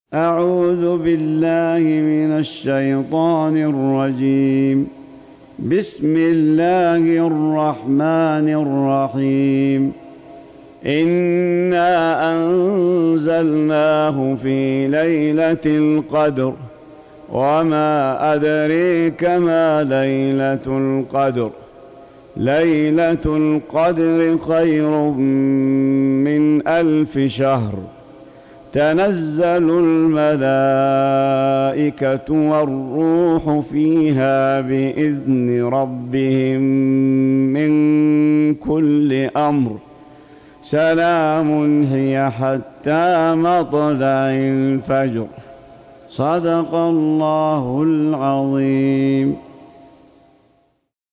أعوذ بالله من الشيطان الرجيم. بسم الله الرحمن الرحيم. إنا أنزلناه في ليلة القدر وما أدريك ما ليلة القدر. ليلة القدر خير من 1000 شهر. تنزل الملائكة والروح فيها بإذن ربهم من كل أمر. سلام هي حتى مطلع الفجر. صدق الله العظيم.